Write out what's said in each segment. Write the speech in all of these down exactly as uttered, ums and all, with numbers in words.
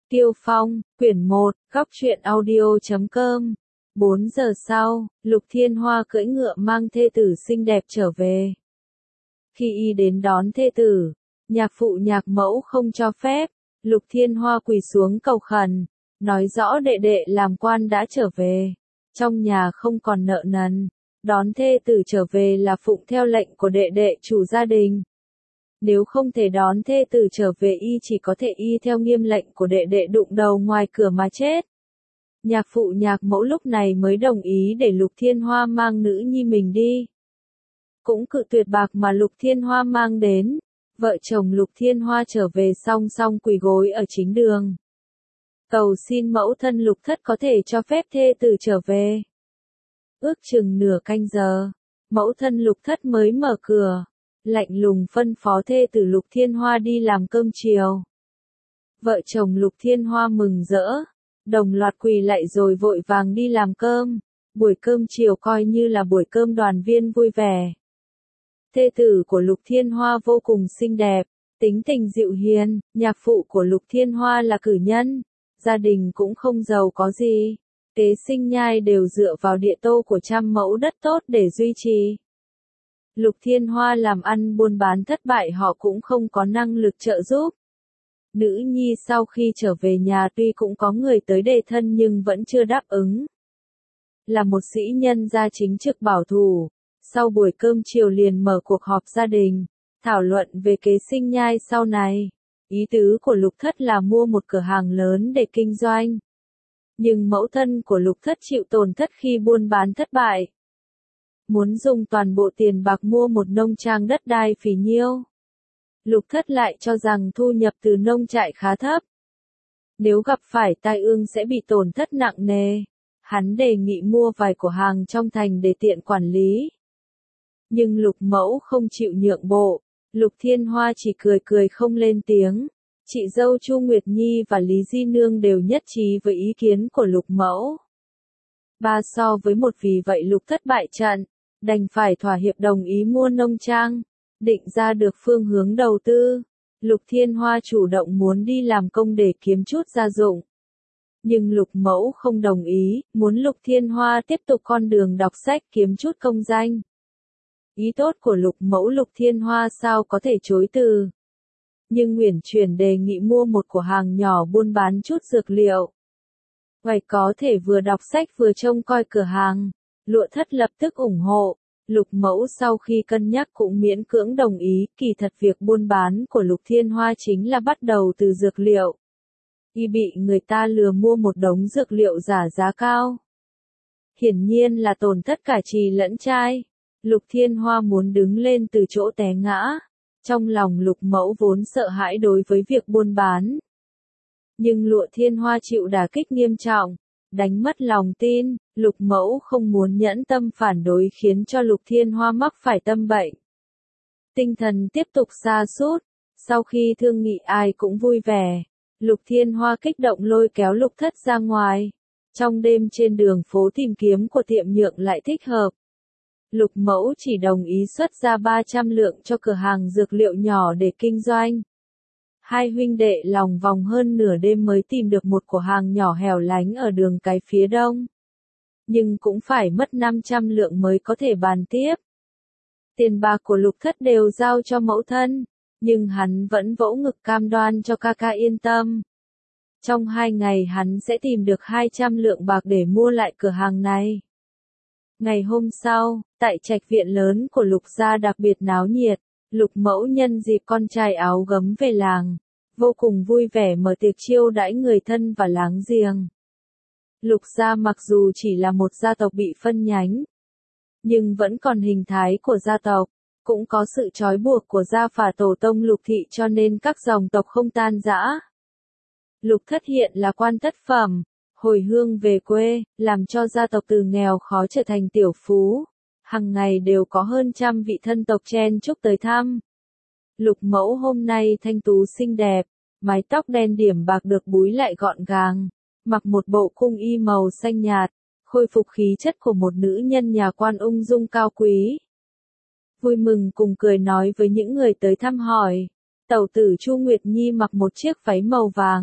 Tiêu Phong, quyển một, góc truyện audio chấm com. Bốn giờ sau, Lục Thiên Hoa cưỡi ngựa mang thê tử xinh đẹp trở về. Khi y đến đón thê tử, nhạc phụ nhạc mẫu không cho phép, Lục Thiên Hoa quỳ xuống cầu khẩn, nói rõ đệ đệ làm quan đã trở về, trong nhà không còn nợ nần, đón thê tử trở về là phụng theo lệnh của đệ đệ chủ gia đình. Nếu không thể đón thê tử trở về y chỉ có thể y theo nghiêm lệnh của đệ đệ đụng đầu ngoài cửa mà chết. Nhạc phụ nhạc mẫu lúc này mới đồng ý để Lục Thiên Hoa mang nữ nhi mình đi. Cũng cự tuyệt bạc mà Lục Thiên Hoa mang đến, vợ chồng Lục Thiên Hoa trở về song song quỳ gối ở chính đường. Cầu xin mẫu thân Lục thất có thể cho phép thê tử trở về. Ước chừng nửa canh giờ, mẫu thân Lục thất mới mở cửa. Lạnh lùng phân phó thê tử Lục Thiên Hoa đi làm cơm chiều. Vợ chồng Lục Thiên Hoa mừng rỡ, đồng loạt quỳ lạy rồi vội vàng đi làm cơm. Buổi cơm chiều coi như là buổi cơm đoàn viên vui vẻ. Thê tử của Lục Thiên Hoa vô cùng xinh đẹp, tính tình dịu hiền, nhạc phụ của Lục Thiên Hoa là cử nhân, gia đình cũng không giàu có gì. Tế sinh nhai đều dựa vào địa tô của trăm mẫu đất tốt để duy trì. Lục Thiên Hoa làm ăn buôn bán thất bại họ cũng không có năng lực trợ giúp. Nữ nhi sau khi trở về nhà tuy cũng có người tới đề thân nhưng vẫn chưa đáp ứng. Là một sĩ nhân gia chính trực bảo thủ, sau buổi cơm chiều liền mở cuộc họp gia đình, thảo luận về kế sinh nhai sau này. Ý tứ của Lục Thất là mua một cửa hàng lớn để kinh doanh. Nhưng mẫu thân của Lục Thất chịu tổn thất khi buôn bán thất bại. Muốn dùng toàn bộ tiền bạc mua một nông trang đất đai phì nhiêu. Lục Thất lại cho rằng thu nhập từ nông trại khá thấp. Nếu gặp phải tai ương sẽ bị tổn thất nặng nề. Hắn đề nghị mua vài cửa hàng trong thành để tiện quản lý. Nhưng Lục Mẫu không chịu nhượng bộ. Lục Thiên Hoa chỉ cười cười không lên tiếng. Chị dâu Chu Nguyệt Nhi và Lý Di Nương đều nhất trí với ý kiến của Lục Mẫu. Ba so với một vì vậy Lục Thất bại trận. Đành phải thỏa hiệp đồng ý mua nông trang, định ra được phương hướng đầu tư. Lục Thiên Hoa chủ động muốn đi làm công để kiếm chút gia dụng. Nhưng Lục Mẫu không đồng ý, muốn Lục Thiên Hoa tiếp tục con đường đọc sách kiếm chút công danh. Ý tốt của Lục Mẫu Lục Thiên Hoa sao có thể chối từ. Nhưng Uyển Chuyển đề nghị mua một cửa hàng nhỏ buôn bán chút dược liệu. Vậy có thể vừa đọc sách vừa trông coi cửa hàng. Lụa Thất lập tức ủng hộ, Lục Mẫu sau khi cân nhắc cũng miễn cưỡng đồng ý, kỳ thật việc buôn bán của Lục Thiên Hoa chính là bắt đầu từ dược liệu. Y bị người ta lừa mua một đống dược liệu giả giá cao. Hiển nhiên là tổn thất cả trì lẫn trai. Lục Thiên Hoa muốn đứng lên từ chỗ té ngã. Trong lòng Lục Mẫu vốn sợ hãi đối với việc buôn bán. Nhưng Lụa Thiên Hoa chịu đả kích nghiêm trọng. Đánh mất lòng tin, Lục Mẫu không muốn nhẫn tâm phản đối khiến cho Lục Thiên Hoa mắc phải tâm bệnh. Tinh thần tiếp tục sa sút, sau khi thương nghị ai cũng vui vẻ, Lục Thiên Hoa kích động lôi kéo Lục Thất ra ngoài. Trong đêm trên đường phố tìm kiếm của tiệm nhượng lại thích hợp. Lục Mẫu chỉ đồng ý xuất ra ba trăm lượng cho cửa hàng dược liệu nhỏ để kinh doanh. Hai huynh đệ lòng vòng hơn nửa đêm mới tìm được một cửa hàng nhỏ hẻo lánh ở đường cái phía đông. Nhưng cũng phải mất năm trăm lượng mới có thể bàn tiếp. Tiền bạc của Lục Thất đều giao cho mẫu thân, nhưng hắn vẫn vỗ ngực cam đoan cho ca ca yên tâm. Trong hai ngày hắn sẽ tìm được hai trăm lượng bạc để mua lại cửa hàng này. Ngày hôm sau, tại trạch viện lớn của Lục gia đặc biệt náo nhiệt. Lục Mẫu nhân dịp con trai áo gấm về làng, vô cùng vui vẻ mở tiệc chiêu đãi người thân và láng giềng. Lục gia mặc dù chỉ là một gia tộc bị phân nhánh, nhưng vẫn còn hình thái của gia tộc, cũng có sự trói buộc của gia phả tổ tông Lục thị cho nên các dòng tộc không tan rã. Lục Thất hiện là quan thất phẩm, hồi hương về quê, làm cho gia tộc từ nghèo khó trở thành tiểu phú. Hằng ngày đều có hơn trăm vị thân tộc chen chúc tới thăm. Lục Mẫu hôm nay thanh tú xinh đẹp, mái tóc đen điểm bạc được búi lại gọn gàng, mặc một bộ cung y màu xanh nhạt, khôi phục khí chất của một nữ nhân nhà quan ung dung cao quý. Vui mừng cùng cười nói với những người tới thăm hỏi, tẩu tử Chu Nguyệt Nhi mặc một chiếc váy màu vàng,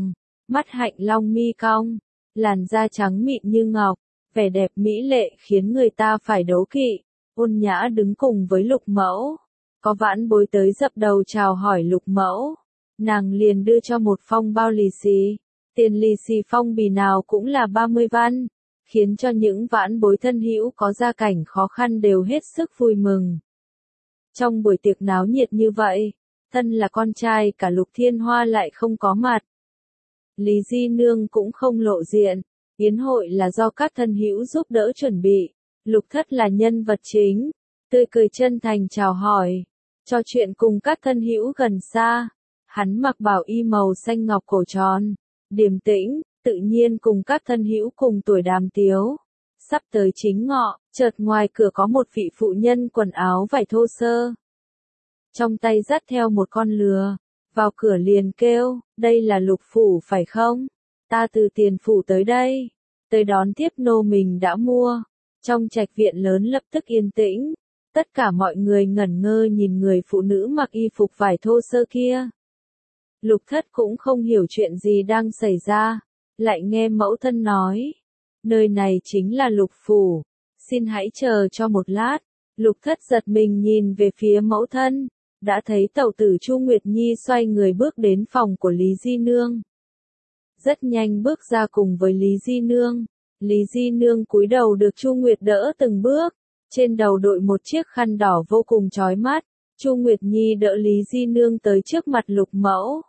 mắt hạnh long mi cong, làn da trắng mịn như ngọc, vẻ đẹp mỹ lệ khiến người ta phải đố kỵ, ôn nhã đứng cùng với Lục Mẫu. Có vãn bối tới dập đầu chào hỏi Lục Mẫu, nàng liền đưa cho một phong bao lì xì, tiền lì xì phong bì nào cũng là ba mươi văn, khiến cho những vãn bối thân hữu có gia cảnh khó khăn đều hết sức vui mừng. Trong buổi tiệc náo nhiệt như vậy, thân là con trai cả Lục Thiên Hoa lại không có mặt. Lý Di Nương cũng không lộ diện, yến hội là do các thân hữu giúp đỡ chuẩn bị, Lục Thất là nhân vật chính, tươi cười chân thành chào hỏi, trò chuyện cùng các thân hữu gần xa. Hắn mặc bào y màu xanh ngọc cổ tròn, điềm tĩnh, tự nhiên cùng các thân hữu cùng tuổi đàm tiếu. Sắp tới chính ngọ, chợt ngoài cửa có một vị phụ nhân quần áo vải thô sơ, trong tay dắt theo một con lừa, vào cửa liền kêu, đây là Lục phủ phải không? Ta từ Tiền phủ tới đây, tới đón tiếp nô mình đã mua. Trong trạch viện lớn lập tức yên tĩnh, tất cả mọi người ngẩn ngơ nhìn người phụ nữ mặc y phục vải thô sơ kia. Lục Thất cũng không hiểu chuyện gì đang xảy ra, lại nghe mẫu thân nói, nơi này chính là Lục phủ, xin hãy chờ cho một lát. Lục Thất giật mình nhìn về phía mẫu thân, đã thấy tẩu tử Chu Nguyệt Nhi xoay người bước đến phòng của Lý Di Nương. Rất nhanh bước ra cùng với Lý Di Nương, Lý Di Nương cúi đầu được Chu Nguyệt đỡ từng bước, trên đầu đội một chiếc khăn đỏ vô cùng chói mắt. Chu Nguyệt Nhi đỡ Lý Di Nương tới trước mặt Lục Mẫu.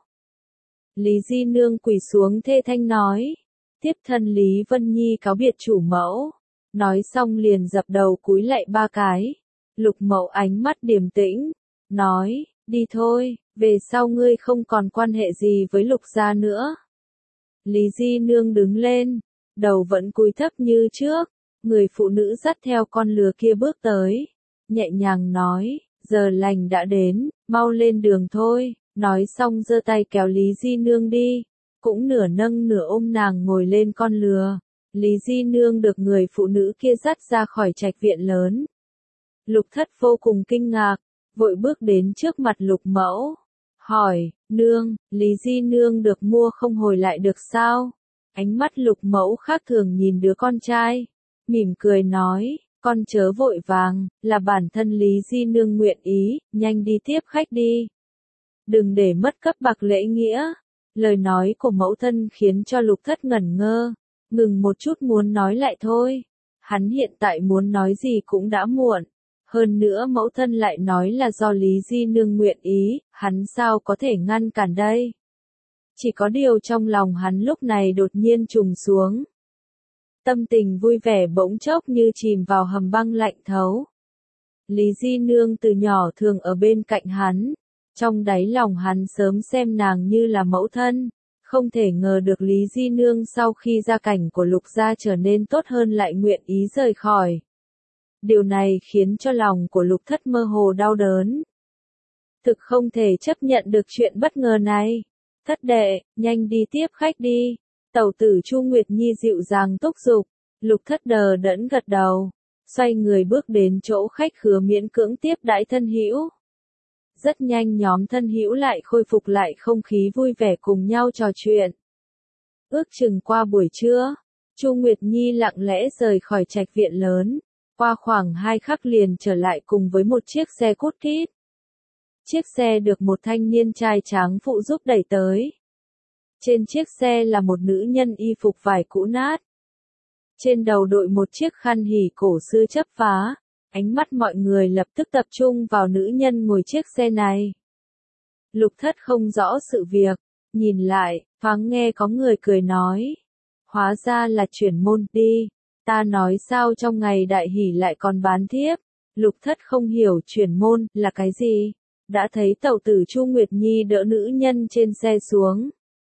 Lý Di Nương quỳ xuống thê thanh nói, tiếp thân Lý Vân Nhi cáo biệt chủ mẫu. Nói xong liền dập đầu cúi lạy ba cái. Lục Mẫu ánh mắt điềm tĩnh, nói, đi thôi, về sau ngươi không còn quan hệ gì với Lục gia nữa. Lý Di Nương đứng lên, đầu vẫn cúi thấp như trước, người phụ nữ dắt theo con lừa kia bước tới, nhẹ nhàng nói, giờ lành đã đến, mau lên đường thôi. Nói xong giơ tay kéo Lý Di Nương đi, cũng nửa nâng nửa ôm nàng ngồi lên con lừa. Lý Di Nương được người phụ nữ kia dắt ra khỏi trạch viện lớn. Lục Thất vô cùng kinh ngạc, vội bước đến trước mặt Lục Mẫu, hỏi, nương, Lý Di Nương được mua không hồi lại được sao? Ánh mắt Lục Mẫu khác thường nhìn đứa con trai, mỉm cười nói, con chớ vội vàng, là bản thân Lý Di Nương nguyện ý, nhanh đi tiếp khách đi. Đừng để mất cấp bậc lễ nghĩa. Lời nói của mẫu thân khiến cho Lục Thất ngẩn ngơ, ngừng một chút muốn nói lại thôi. Hắn hiện tại muốn nói gì cũng đã muộn. Hơn nữa mẫu thân lại nói là do Lý Di Nương nguyện ý, hắn sao có thể ngăn cản đây? Chỉ có điều trong lòng hắn lúc này đột nhiên trùng xuống. Tâm tình vui vẻ bỗng chốc như chìm vào hầm băng lạnh thấu. Lý Di Nương từ nhỏ thường ở bên cạnh hắn. Trong đáy lòng hắn sớm xem nàng như là mẫu thân, không thể ngờ được Lý Di Nương sau khi gia cảnh của Lục gia trở nên tốt hơn lại nguyện ý rời khỏi. Điều này khiến cho lòng của Lục Thất mơ hồ đau đớn. Thực không thể chấp nhận được chuyện bất ngờ này. Thất đệ, nhanh đi tiếp khách đi. Tẩu tử Chu Nguyệt Nhi dịu dàng thúc giục. Lục Thất đờ đẫn gật đầu, xoay người bước đến chỗ khách khứa miễn cưỡng tiếp đãi thân hữu. Rất nhanh nhóm thân hữu lại khôi phục lại không khí vui vẻ cùng nhau trò chuyện. Ước chừng qua buổi trưa, Chu Nguyệt Nhi lặng lẽ rời khỏi trạch viện lớn, qua khoảng hai khắc liền trở lại cùng với một chiếc xe cút kít. Chiếc xe được một thanh niên trai tráng phụ giúp đẩy tới. Trên chiếc xe là một nữ nhân y phục vải cũ nát. Trên đầu đội một chiếc khăn hỉ cổ xưa chấp phá. Ánh mắt mọi người lập tức tập trung vào nữ nhân ngồi chiếc xe này. Lục Thất không rõ sự việc, nhìn lại, thoáng nghe có người cười nói. Hóa ra là chuyển môn đi, ta nói sao trong ngày đại hỷ lại còn bán thiếp. Lục Thất không hiểu chuyển môn là cái gì, đã thấy tẩu tử Chu Nguyệt Nhi đỡ nữ nhân trên xe xuống.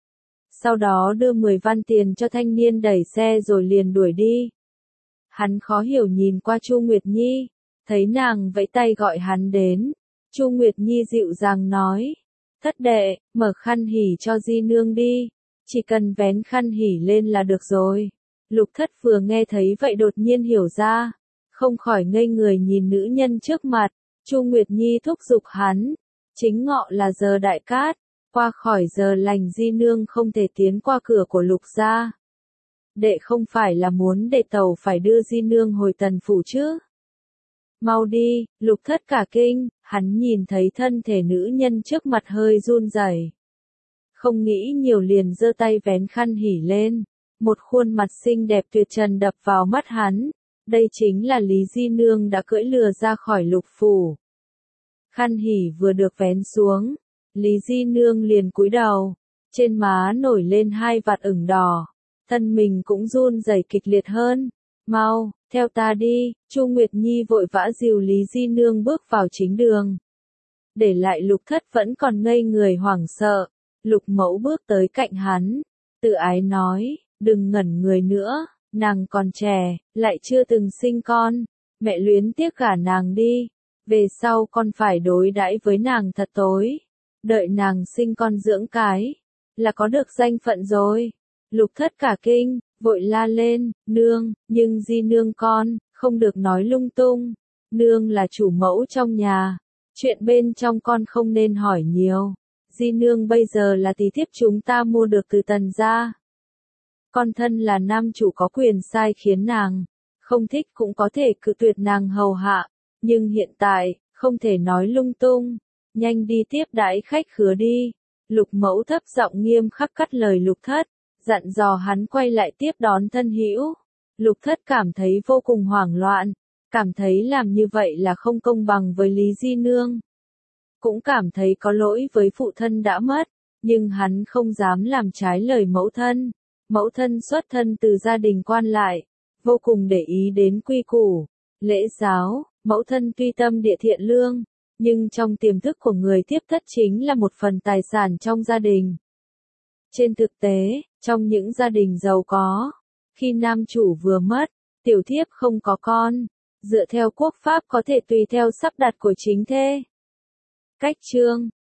Sau đó đưa mười văn tiền cho thanh niên đẩy xe rồi liền đuổi đi. Hắn khó hiểu nhìn qua Chu Nguyệt Nhi, thấy nàng vẫy tay gọi hắn đến. Chu Nguyệt Nhi dịu dàng nói, thất đệ, mở khăn hỉ cho Di Nương đi, chỉ cần vén khăn hỉ lên là được rồi. Lục Thất vừa nghe thấy vậy đột nhiên hiểu ra, không khỏi ngây người nhìn nữ nhân trước mặt. Chu Nguyệt Nhi thúc giục hắn, chính ngọ là giờ đại cát, Qua khỏi giờ lành di nương không thể tiến qua cửa của Lục gia. Đệ không phải là muốn đệ tàu phải đưa di nương hồi tần phủ chứ? Mau đi, Lục Thất cả kinh, hắn nhìn thấy thân thể nữ nhân trước mặt hơi run rẩy. Không nghĩ nhiều liền giơ tay vén khăn hỉ lên, một khuôn mặt xinh đẹp tuyệt trần đập vào mắt hắn, đây chính là Lý Di Nương đã cưỡi lừa ra khỏi Lục phủ. Khăn hỉ vừa được vén xuống, Lý Di Nương liền cúi đầu, trên má nổi lên hai vạt ửng đỏ, thân mình cũng run rẩy kịch liệt hơn. Mau, theo ta đi, Chu Nguyệt Nhi vội vã dìu Lý Di Nương bước vào chính đường. Để lại Lục Thất vẫn còn ngây người hoảng sợ, Lục Mẫu bước tới cạnh hắn, tự ái nói, đừng ngẩn người nữa, nàng còn trẻ, lại chưa từng sinh con, mẹ luyến tiếc gả nàng đi, về sau con phải đối đãi với nàng thật tối, đợi nàng sinh con dưỡng cái, là có được danh phận rồi. Lục Thất cả kinh, vội la lên, nương, nhưng Di Nương con, không được nói lung tung, nương là chủ mẫu trong nhà, chuyện bên trong con không nên hỏi nhiều, Di Nương bây giờ là tỷ thiếp chúng ta mua được từ Tần gia. Con thân là nam chủ có quyền sai khiến nàng, không thích cũng có thể cự tuyệt nàng hầu hạ, nhưng hiện tại, không thể nói lung tung, nhanh đi tiếp đãi khách khứa đi. Lục Mẫu thấp giọng nghiêm khắc cắt lời Lục Thất, dặn dò hắn quay lại tiếp đón thân hữu. Lục Thất cảm thấy vô cùng hoảng loạn, cảm thấy làm như vậy là không công bằng với Lý Di Nương. Cũng cảm thấy có lỗi với phụ thân đã mất, nhưng hắn không dám làm trái lời mẫu thân. Mẫu thân xuất thân từ gia đình quan lại, vô cùng để ý đến quy củ, lễ giáo, mẫu thân tuy tâm địa thiện lương, nhưng trong tiềm thức của người tiếp thất chính là một phần tài sản trong gia đình. Trên thực tế, trong những gia đình giàu có, khi nam chủ vừa mất, tiểu thiếp không có con, dựa theo quốc pháp có thể tùy theo sắp đặt của chính thê. Cách chương